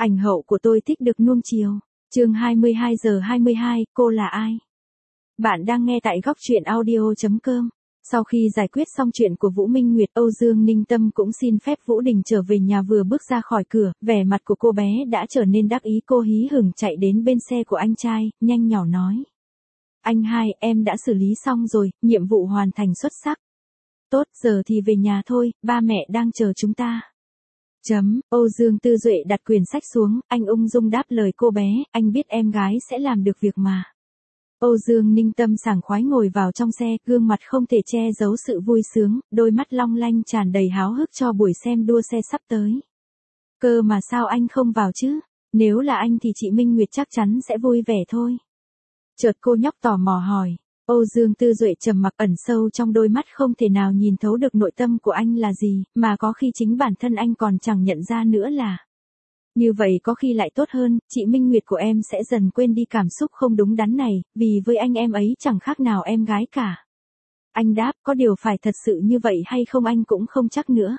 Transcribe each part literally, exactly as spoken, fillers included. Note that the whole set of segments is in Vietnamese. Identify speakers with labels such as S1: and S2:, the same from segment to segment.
S1: Ảnh hậu của tôi thích được nuông chiều. Chương hai mươi hai giờ hai mươi hai, cô là ai? Bạn đang nghe tại góc truyện audio chấm com. Sau khi giải quyết xong chuyện của Vũ Minh Nguyệt, Âu Dương Ninh Tâm cũng xin phép Vũ Đình trở về nhà. Vừa bước ra khỏi cửa, vẻ mặt của cô bé đã trở nên đắc ý. Cô hí hửng chạy đến bên xe của anh trai, nhanh nhỏ nói. Anh hai, em đã xử lý xong rồi, nhiệm vụ hoàn thành xuất sắc. Tốt, giờ thì về nhà thôi, ba mẹ đang chờ chúng ta. Chấm, Âu Dương Tư Duệ đặt quyển sách xuống, anh ung dung đáp lời cô bé, anh biết em gái sẽ làm được việc mà. Âu Dương Ninh Tâm sảng khoái ngồi vào trong xe, gương mặt không thể che giấu sự vui sướng, đôi mắt long lanh tràn đầy háo hức cho buổi xem đua xe sắp tới. Cơ mà sao anh không vào chứ? Nếu là anh thì chị Minh Nguyệt chắc chắn sẽ vui vẻ thôi. Chợt cô nhóc tò mò hỏi. Âu Dương Tư Duệ trầm mặc, ẩn sâu trong đôi mắt không thể nào nhìn thấu được nội tâm của anh là gì, mà có khi chính bản thân anh còn chẳng nhận ra nữa là. Như vậy có khi lại tốt hơn, chị Minh Nguyệt của em sẽ dần quên đi cảm xúc không đúng đắn này, vì với anh em ấy chẳng khác nào em gái cả. Anh đáp, có điều phải thật sự như vậy hay không anh cũng không chắc nữa.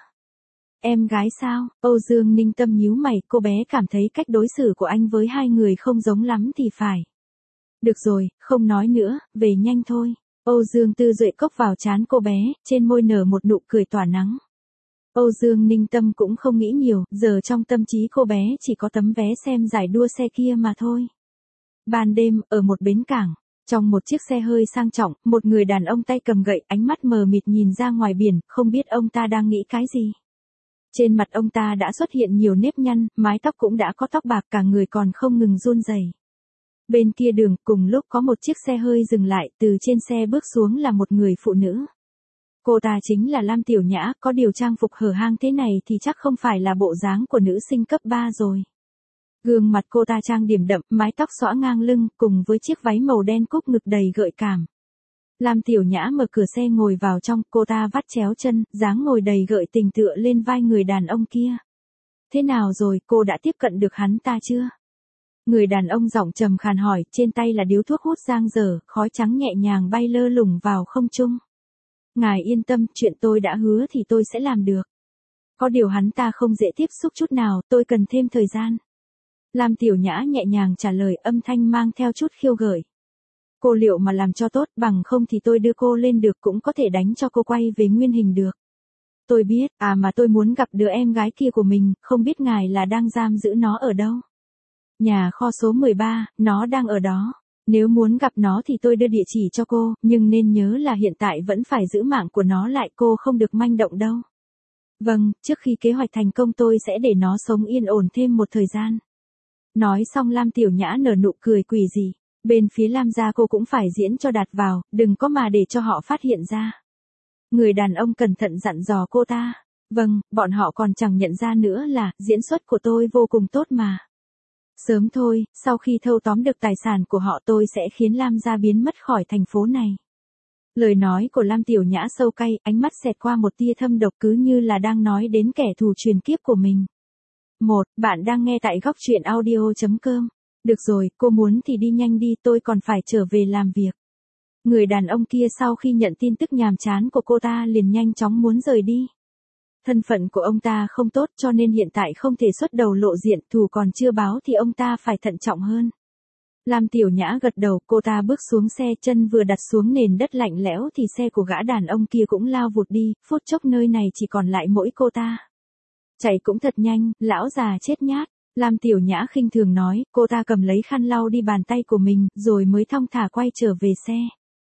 S1: Em gái sao? Âu Dương Ninh Tâm nhíu mày, cô bé cảm thấy cách đối xử của anh với hai người không giống lắm thì phải. Được rồi, không nói nữa, về nhanh thôi. Âu Dương Tư Duệ cốc vào trán cô bé, trên môi nở một nụ cười tỏa nắng. Âu Dương Ninh Tâm cũng không nghĩ nhiều, giờ trong tâm trí cô bé chỉ có tấm vé xem giải đua xe kia mà thôi. Ban đêm, ở một bến cảng, trong một chiếc xe hơi sang trọng, một người đàn ông tay cầm gậy, ánh mắt mờ mịt nhìn ra ngoài biển, không biết ông ta đang nghĩ cái gì. Trên mặt ông ta đã xuất hiện nhiều nếp nhăn, mái tóc cũng đã có tóc bạc, cả người còn không ngừng run rẩy. Bên kia đường, cùng lúc có một chiếc xe hơi dừng lại, từ trên xe bước xuống là một người phụ nữ. Cô ta chính là Lam Tiểu Nhã, có điều trang phục hở hang thế này thì chắc không phải là bộ dáng của nữ sinh cấp ba rồi. Gương mặt cô ta trang điểm đậm, mái tóc xõa ngang lưng, cùng với chiếc váy màu đen cúc ngực đầy gợi cảm. Lam Tiểu Nhã mở cửa xe ngồi vào trong, cô ta vắt chéo chân, dáng ngồi đầy gợi tình tựa lên vai người đàn ông kia. Thế nào rồi, cô đã tiếp cận được hắn ta chưa? Người đàn ông giọng trầm khàn hỏi, trên tay là điếu thuốc hút giang dở, khói trắng nhẹ nhàng bay lơ lửng vào không trung. Ngài yên tâm, chuyện tôi đã hứa thì tôi sẽ làm được. Có điều hắn ta không dễ tiếp xúc chút nào, tôi cần thêm thời gian. Lam Tiểu Nhã nhẹ nhàng trả lời, âm thanh mang theo chút khiêu gợi. Cô liệu mà làm cho tốt, bằng không thì tôi đưa cô lên được, cũng có thể đánh cho cô quay về nguyên hình được. Tôi biết, à mà tôi muốn gặp đứa em gái kia của mình, không biết ngài là đang giam giữ nó ở đâu. Nhà kho số mười ba, nó đang ở đó. Nếu muốn gặp nó thì tôi đưa địa chỉ cho cô, nhưng nên nhớ là hiện tại vẫn phải giữ mạng của nó lại, cô không được manh động đâu. Vâng, trước khi kế hoạch thành công tôi sẽ để nó sống yên ổn thêm một thời gian. Nói xong Lam Tiểu Nhã nở nụ cười quỷ dị. Bên phía Lam gia cô cũng phải diễn cho đạt vào, đừng có mà để cho họ phát hiện ra. Người đàn ông cẩn thận dặn dò cô ta. Vâng, bọn họ còn chẳng nhận ra nữa là diễn xuất của tôi vô cùng tốt mà. Sớm thôi, sau khi thâu tóm được tài sản của họ tôi sẽ khiến Lam gia biến mất khỏi thành phố này. Lời nói của Lam Tiểu Nhã sâu cay, ánh mắt xẹt qua một tia thâm độc, cứ như là đang nói đến kẻ thù truyền kiếp của mình. Một, bạn đang nghe tại góc truyện audio chấm com. Được rồi, cô muốn thì đi nhanh đi, tôi còn phải trở về làm việc. Người đàn ông kia sau khi nhận tin tức nhàm chán của cô ta liền nhanh chóng muốn rời đi. Thân phận của ông ta không tốt cho nên hiện tại không thể xuất đầu lộ diện, thù còn chưa báo thì ông ta phải thận trọng hơn. Lam Tiểu Nhã gật đầu, cô ta bước xuống xe, chân vừa đặt xuống nền đất lạnh lẽo thì xe của gã đàn ông kia cũng lao vụt đi, phút chốc nơi này chỉ còn lại mỗi cô ta. Chạy cũng thật nhanh, lão già chết nhát. Lam Tiểu Nhã khinh thường nói, cô ta cầm lấy khăn lau đi bàn tay của mình, rồi mới thong thả quay trở về xe.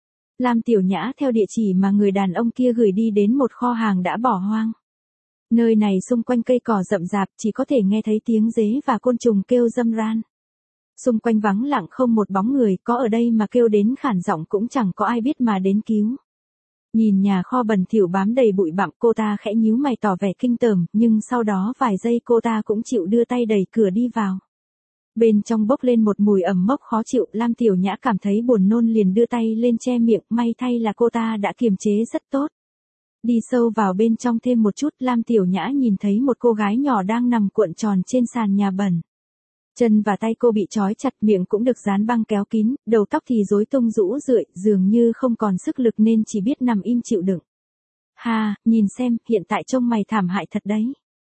S1: Lam Tiểu Nhã theo địa chỉ mà người đàn ông kia gửi đi đến một kho hàng đã bỏ hoang. Nơi này xung quanh cây cỏ rậm rạp, chỉ có thể nghe thấy tiếng dế và côn trùng kêu râm ran. Xung quanh vắng lặng không một bóng người, có ở đây mà kêu đến khản giọng cũng chẳng có ai biết mà đến cứu. Nhìn nhà kho bẩn thỉu bám đầy bụi bặm, cô ta khẽ nhíu mày tỏ vẻ kinh tởm, nhưng sau đó vài giây cô ta cũng chịu đưa tay đẩy cửa đi vào. Bên trong bốc lên một mùi ẩm mốc khó chịu, Lam Tiểu Nhã cảm thấy buồn nôn liền đưa tay lên che miệng, may thay là cô ta đã kiềm chế rất tốt. Đi sâu vào bên trong thêm một chút, Lam Tiểu Nhã nhìn thấy một cô gái nhỏ đang nằm cuộn tròn trên sàn nhà bẩn. Chân và tay cô bị trói chặt, miệng cũng được dán băng kéo kín, đầu tóc thì rối tung rũ rượi, dường như không còn sức lực nên chỉ biết nằm im chịu đựng. Ha, nhìn xem, hiện tại trông mày thảm hại thật đấy.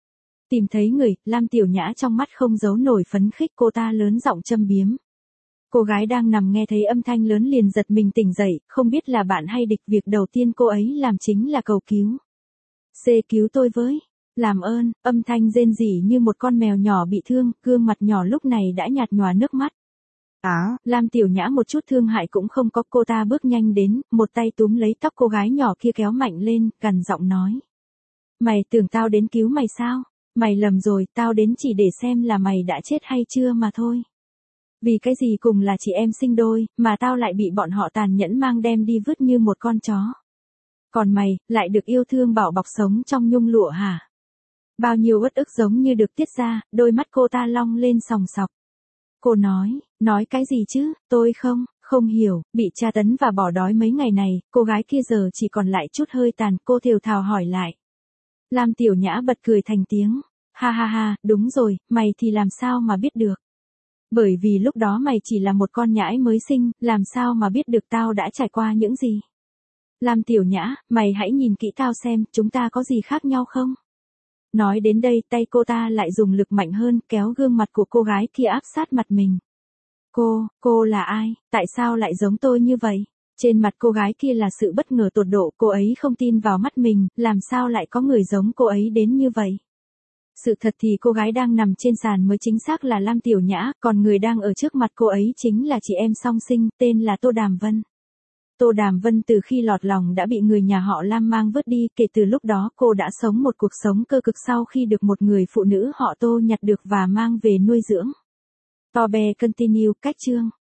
S1: Tìm thấy người, Lam Tiểu Nhã trong mắt không giấu nổi phấn khích, cô ta lớn giọng châm biếm. Cô gái đang nằm nghe thấy âm thanh lớn liền giật mình tỉnh dậy, không biết là bạn hay địch, việc đầu tiên cô ấy làm chính là cầu cứu. C cứu tôi với. Làm ơn, âm thanh rên rỉ như một con mèo nhỏ bị thương, gương mặt nhỏ lúc này đã nhạt nhòa nước mắt. Á, Lam Tiểu Nhã một chút thương hại cũng không có, cô ta bước nhanh đến, một tay túm lấy tóc cô gái nhỏ kia kéo mạnh lên, gằn giọng nói. Mày tưởng tao đến cứu mày sao? Mày lầm rồi, tao đến chỉ để xem là mày đã chết hay chưa mà thôi. Vì cái gì cùng là chị em sinh đôi, mà tao lại bị bọn họ tàn nhẫn mang đem đi vứt như một con chó. Còn mày, lại được yêu thương bảo bọc sống trong nhung lụa hả? Bao nhiêu uất ức giống như được tiết ra, đôi mắt cô ta long lên sòng sọc. Cô nói, nói cái gì chứ, tôi không, không hiểu, bị tra tấn và bỏ đói mấy ngày này, cô gái kia giờ chỉ còn lại chút hơi tàn, cô thều thào hỏi lại. Lam Tiểu Nhã bật cười thành tiếng, ha ha ha, đúng rồi, mày thì làm sao mà biết được. Bởi vì lúc đó mày chỉ là một con nhãi mới sinh, làm sao mà biết được tao đã trải qua những gì. Lam Tiểu Nhã, mày hãy nhìn kỹ tao xem, chúng ta có gì khác nhau không? Nói đến đây, tay cô ta lại dùng lực mạnh hơn, kéo gương mặt của cô gái kia áp sát mặt mình. Cô, cô là ai, tại sao lại giống tôi như vậy? Trên mặt cô gái kia là sự bất ngờ tột độ, cô ấy không tin vào mắt mình, làm sao lại có người giống cô ấy đến như vậy? Sự thật thì cô gái đang nằm trên sàn mới chính xác là Lam Tiểu Nhã, còn người đang ở trước mặt cô ấy chính là chị em song sinh, tên là Tô Đàm Vân. Tô Đàm Vân từ khi lọt lòng đã bị người nhà họ Lam mang vứt đi, kể từ lúc đó cô đã sống một cuộc sống cơ cực sau khi được một người phụ nữ họ Tô nhặt được và mang về nuôi dưỡng. To be continue, cách chương.